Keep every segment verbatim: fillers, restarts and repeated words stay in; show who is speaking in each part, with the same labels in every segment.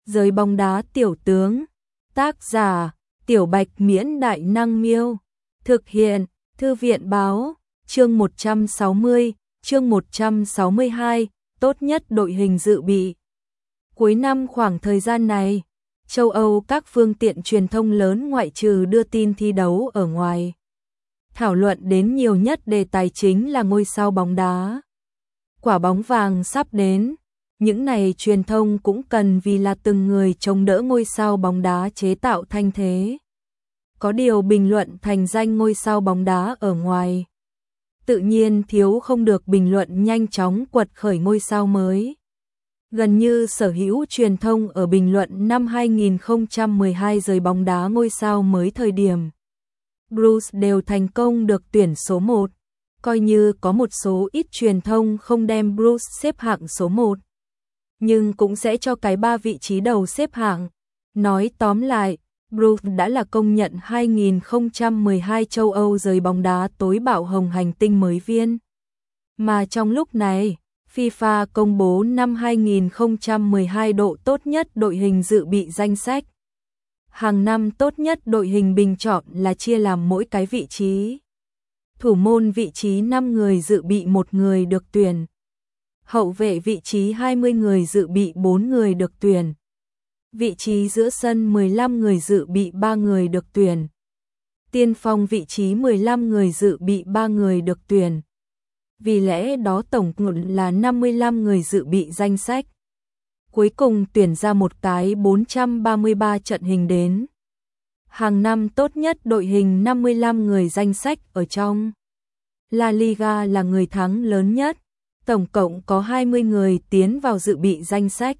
Speaker 1: Giới bóng đá tiểu tướng. Tác giả: Tiểu Bạch Miễn Đại Năng Miêu. Thực hiện: Thư viện Báo. Chương một trăm sáu mươi, chương một trăm sáu mươi hai, tốt nhất đội hình dự bị. Cuối năm khoảng thời gian này, châu Âu các phương tiện truyền thông lớn ngoại trừ đưa tin thi đấu ở ngoài, thảo luận đến nhiều nhất đề tài chính là ngôi sao bóng đá. Quả bóng vàng sắp đến, những này truyền thông cũng cần vì là từng người chống đỡ ngôi sao bóng đá chế tạo thanh thế. Có điều bình luận thành danh ngôi sao bóng đá ở ngoài, tự nhiên thiếu không được bình luận nhanh chóng quật khởi ngôi sao mới. Gần như sở hữu truyền thông ở bình luận năm hai nghìn không trăm mười hai giới bóng đá ngôi sao mới thời điểm Bruce đều thành công được tuyển số một, coi như có một số ít truyền thông không đem Bruce xếp hạng số một, nhưng cũng sẽ cho cái ba vị trí đầu xếp hạng. Nói tóm lại, Bruce đã là công nhận hai nghìn không trăm mười hai châu Âu giới bóng đá tối bạo hồng hành tinh mới viên. Mà trong lúc này, FIFA công bố năm hai nghìn không trăm mười hai độ tốt nhất đội hình dự bị danh sách. Hàng năm tốt nhất đội hình bình chọn là chia làm mỗi cái vị trí. Thủ môn vị trí năm người dự bị một người được tuyển. Hậu vệ vị trí hai mươi người dự bị bốn người được tuyển. Vị trí giữa sân mười lăm người dự bị ba người được tuyển. Tiên phong vị trí mười lăm người dự bị ba người được tuyển. Vì lẽ đó tổng cộng là năm mươi lăm người dự bị danh sách. Cuối cùng tuyển ra một cái bốn trăm ba mươi ba trận hình đến. Hàng năm tốt nhất đội hình năm mươi lăm người danh sách ở trong La Liga là người thắng lớn nhất. Tổng cộng có hai mươi người tiến vào dự bị danh sách.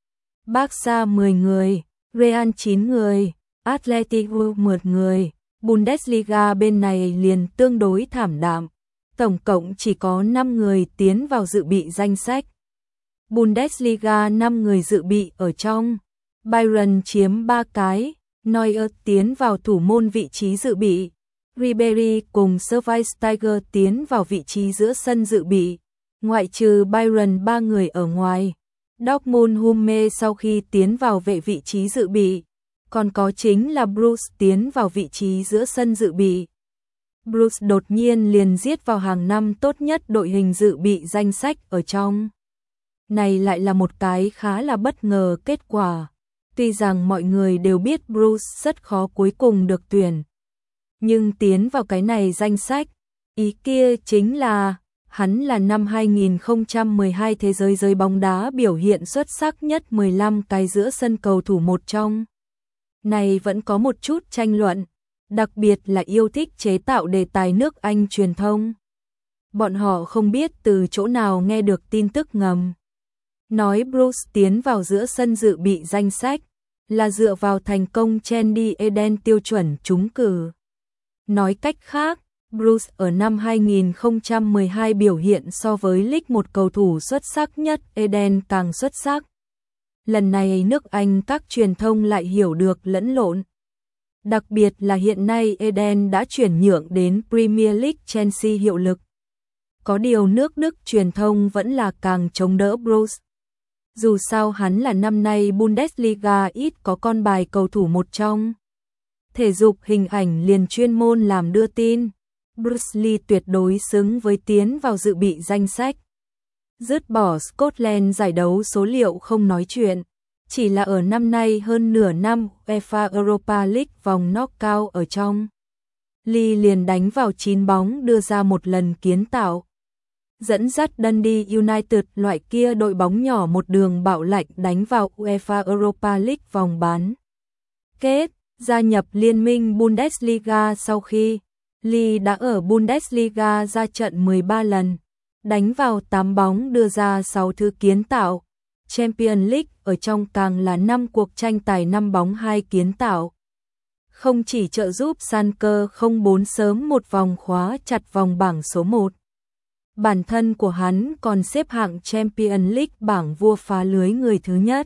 Speaker 1: Barca mười người, Real chín người, Atletico một người. Bundesliga bên này liền tương đối thảm đạm. Tổng cộng chỉ có năm người tiến vào dự bị danh sách. Bundesliga năm người dự bị ở trong. Bayern chiếm ba cái, Neuer tiến vào thủ môn vị trí dự bị. Ribery cùng Schweinsteiger tiến vào vị trí giữa sân dự bị. Ngoại trừ Bayern ba người ở ngoài, Dortmund Humme sau khi tiến vào vệ vị trí dự bị, còn có chính là Bruce tiến vào vị trí giữa sân dự bị. Bruce đột nhiên liền giết vào hàng năm tốt nhất đội hình dự bị danh sách ở trong. Này lại là một cái khá là bất ngờ kết quả. Tuy rằng mọi người đều biết Bruce rất khó cuối cùng được tuyển, nhưng tiến vào cái này danh sách, ý kia chính là hắn là năm hai nghìn không trăm mười hai thế giới giới bóng đá biểu hiện xuất sắc nhất mười lăm cái giữa sân cầu thủ một trong. Này vẫn có một chút tranh luận, đặc biệt là yêu thích chế tạo đề tài nước Anh truyền thông. Bọn họ không biết từ chỗ nào nghe được tin tức ngầm. Nói Bruce tiến vào giữa sân dự bị danh sách là dựa vào thành công Trendy Eden tiêu chuẩn trúng cử. Nói cách khác, Bruce ở năm hai nghìn không trăm mười hai biểu hiện so với League một cầu thủ xuất sắc nhất Eden càng xuất sắc. Lần này nước Anh các truyền thông lại hiểu được lẫn lộn. Đặc biệt là hiện nay Eden đã chuyển nhượng đến Premier League Chelsea hiệu lực. Có điều nước Đức truyền thông vẫn là càng chống đỡ Bruce. Dù sao hắn là năm nay Bundesliga ít có con bài cầu thủ một trong. Thể dục hình ảnh liền chuyên môn làm đưa tin. Bruce Lee tuyệt đối xứng với tiến vào dự bị danh sách. Dứt bỏ Scotland giải đấu số liệu không nói chuyện, chỉ là ở năm nay hơn nửa năm UEFA Europa League vòng knockout ở trong. Lee liền đánh vào chín bóng đưa ra một lần kiến tạo. Dẫn dắt Dundee United loại kia đội bóng nhỏ một đường bạo lạnh đánh vào UEFA Europa League vòng bán kết, gia nhập liên minh Bundesliga sau khi Lee đã ở Bundesliga ra trận mười ba lần, đánh vào tám bóng đưa ra sáu thứ kiến tạo. Champions League ở trong càng là năm cuộc tranh tài năm bóng hai kiến tạo. Không chỉ trợ giúp Schalke không bốn sớm một vòng khóa chặt vòng bảng số một. Bản thân của hắn còn xếp hạng Champions League bảng vua phá lưới người thứ nhất.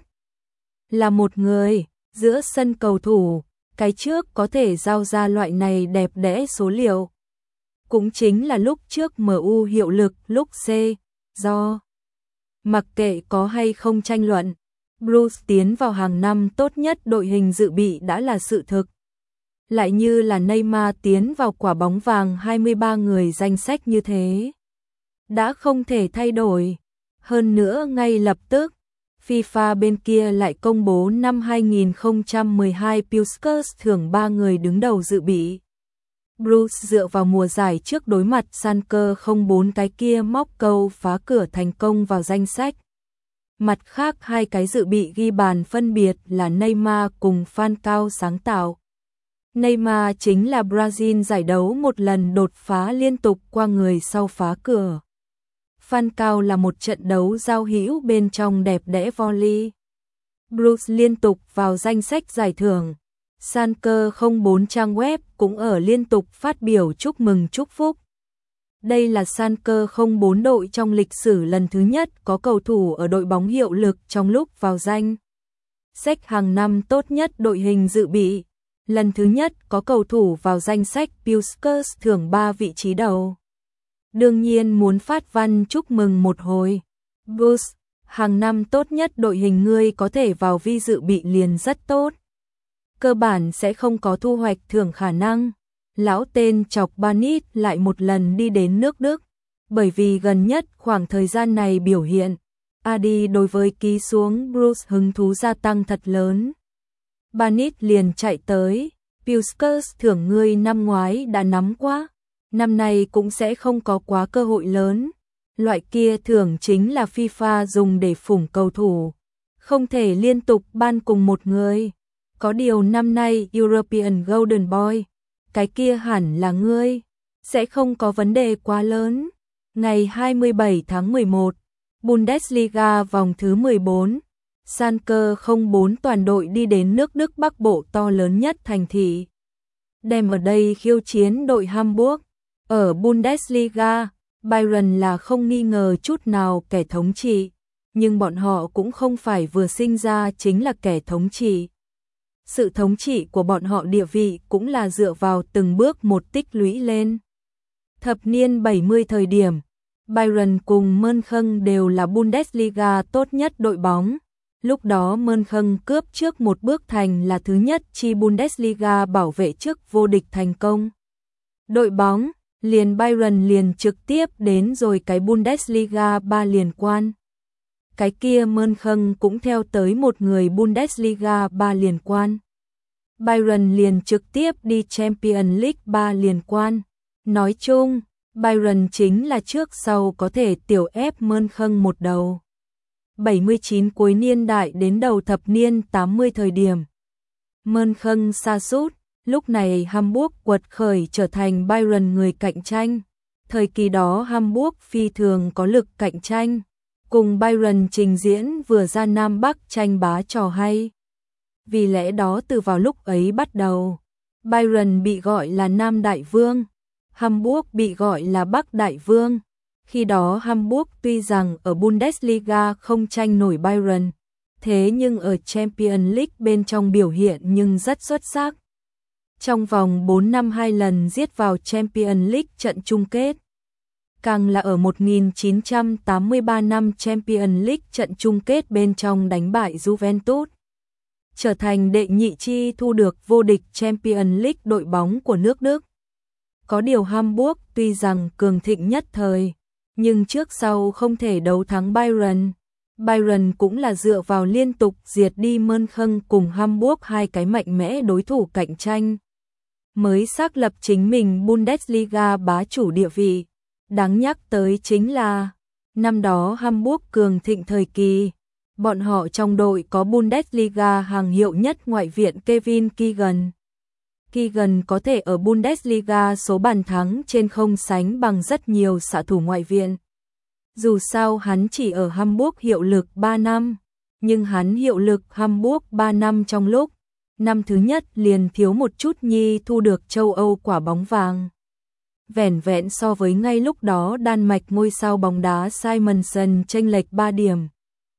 Speaker 1: Là một người, giữa sân cầu thủ, cái trước có thể giao ra loại này đẹp đẽ số liệu. Cũng chính là lúc trước em u hiệu lực lúc C, do mặc kệ có hay không tranh luận, Bruce tiến vào hàng năm tốt nhất đội hình dự bị đã là sự thực. Lại như là Neymar tiến vào quả bóng vàng hai mươi ba người danh sách như thế. Đã không thể thay đổi. Hơn nữa ngay lập tức, FIFA bên kia lại công bố năm hai không một hai Puskas thưởng ba người đứng đầu dự bị. Bruce dựa vào mùa giải trước đối mặt Schalke không bốn cái kia móc câu phá cửa thành công vào danh sách. Mặt khác hai cái dự bị ghi bàn phân biệt là Neymar cùng Falcao sáng tạo. Neymar chính là Brazil giải đấu một lần đột phá liên tục qua người sau phá cửa. Falcao là một trận đấu giao hữu bên trong đẹp đẽ volley. Bruce liên tục vào danh sách giải thưởng. Schalke không bốn trang web cũng ở liên tục phát biểu chúc mừng chúc phúc. Đây là Schalke không bốn đội trong lịch sử lần thứ nhất có cầu thủ ở đội bóng hiệu lực trong lúc vào danh sách hàng năm tốt nhất đội hình dự bị. Lần thứ nhất có cầu thủ vào danh sách Puskas thưởng ba vị trí đầu. Đương nhiên muốn phát văn chúc mừng một hồi. Bruce, hàng năm tốt nhất đội hình ngươi có thể vào vi dự bị liền rất tốt. Cơ bản sẽ không có thu hoạch thưởng khả năng. Lão tên chọc Banit lại một lần đi đến nước Đức. Bởi vì gần nhất khoảng thời gian này biểu hiện, Adi đối với ký xuống Bruce hứng thú gia tăng thật lớn. Banit liền chạy tới, Puskas thưởng ngươi năm ngoái đã nắm quá, năm nay cũng sẽ không có quá cơ hội lớn. Loại kia thưởng chính là FIFA dùng để phủng cầu thủ, không thể liên tục ban cùng một người. Có điều năm nay European Golden Boy, cái kia hẳn là ngươi, sẽ không có vấn đề quá lớn. Ngày hai mươi bảy tháng mười một, Bundesliga vòng thứ mười bốn, Schalke không bốn toàn đội đi đến nước Đức Bắc Bộ to lớn nhất thành thị. Đem ở đây khiêu chiến đội Hamburg. Ở Bundesliga, Bayern là không nghi ngờ chút nào kẻ thống trị, nhưng bọn họ cũng không phải vừa sinh ra chính là kẻ thống trị. Sự thống trị của bọn họ địa vị cũng là dựa vào từng bước một tích lũy lên. Thập niên bảy mươi thời điểm, Bayern cùng Mönchen đều là Bundesliga tốt nhất đội bóng. Lúc đó Mönchen cướp trước một bước thành là thứ nhất chi Bundesliga bảo vệ chức vô địch thành công. Đội bóng, liền Bayern liền trực tiếp đến rồi cái Bundesliga ba liên quan. Cái kia Mönchen cũng theo tới một người Bundesliga ba liên quan. Bayern liền trực tiếp đi Champions League ba liên quan. Nói chung, Bayern chính là trước sau có thể tiểu ép Mönchen một đầu. bảy mươi chín cuối niên đại đến đầu thập niên tám mươi thời điểm. Mönchen sa sút, lúc này Hamburg quật khởi trở thành Bayern người cạnh tranh. Thời kỳ đó Hamburg phi thường có lực cạnh tranh, cùng Bayern trình diễn vừa ra Nam Bắc tranh bá trò hay. Vì lẽ đó từ vào lúc ấy bắt đầu, Bayern bị gọi là Nam Đại Vương, Hamburg bị gọi là Bắc Đại Vương. Khi đó Hamburg tuy rằng ở Bundesliga không tranh nổi Bayern, thế nhưng ở Champions League bên trong biểu hiện nhưng rất xuất sắc. Trong vòng bốn năm hai lần giết vào Champions League trận chung kết. Càng là ở một nghìn chín trăm tám mươi ba năm Champions League trận chung kết bên trong đánh bại Juventus. Trở thành đệ nhị chi thu được vô địch Champions League đội bóng của nước Đức. Có điều Hamburg tuy rằng cường thịnh nhất thời, nhưng trước sau không thể đấu thắng Bayern. Bayern cũng là dựa vào liên tục diệt đi Mönchen cùng Hamburg hai cái mạnh mẽ đối thủ cạnh tranh, mới xác lập chính mình Bundesliga bá chủ địa vị. Đáng nhắc tới chính là, năm đó Hamburg cường thịnh thời kỳ, bọn họ trong đội có Bundesliga hàng hiệu nhất ngoại viện Kevin Keegan. Keegan có thể ở Bundesliga số bàn thắng trên không sánh bằng rất nhiều xạ thủ ngoại viện. Dù sao hắn chỉ ở Hamburg hiệu lực ba năm, nhưng hắn hiệu lực Hamburg ba năm trong lúc, năm thứ nhất liền thiếu một chút nhi thu được châu Âu quả bóng vàng. Vẻn vẹn so với ngay lúc đó Đan Mạch ngôi sao bóng đá Simonsen chênh lệch ba điểm.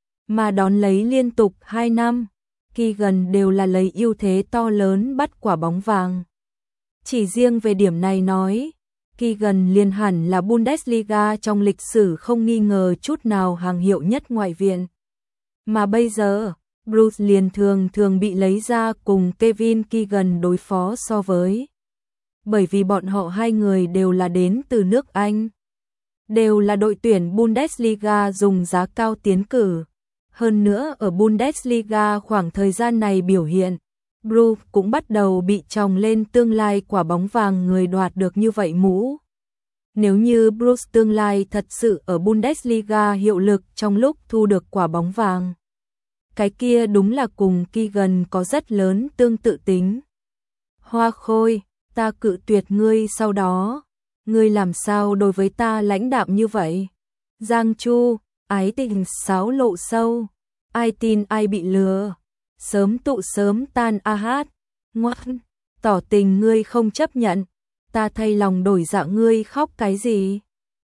Speaker 1: Mà đón lấy liên tục hai năm, Keegan đều là lấy ưu thế to lớn bắt quả bóng vàng. Chỉ riêng về điểm này nói, Keegan liền hẳn là Bundesliga trong lịch sử không nghi ngờ chút nào hàng hiệu nhất ngoại viện. Mà bây giờ, Bruce liền thường thường bị lấy ra cùng Kevin Keegan đối phó so với. Bởi vì bọn họ hai người đều là đến từ nước Anh. Đều là đội tuyển Bundesliga dùng giá cao tiến cử. Hơn nữa ở Bundesliga khoảng thời gian này biểu hiện, Bruce cũng bắt đầu bị chồng lên tương lai quả bóng vàng người đoạt được như vậy mũ. Nếu như Bruce tương lai thật sự ở Bundesliga hiệu lực trong lúc thu được quả bóng vàng, cái kia đúng là cùng Keegan có rất lớn tương tự tính. Hoa Khôi, ta cự tuyệt ngươi sau đó, ngươi làm sao đối với ta lãnh đạm như vậy? Giang Chu, ái tình sáo lộ sâu, ai tin ai bị lừa, sớm tụ sớm tan a hát, ngoan, tỏ tình ngươi không chấp nhận, ta thay lòng đổi dạ ngươi khóc cái gì?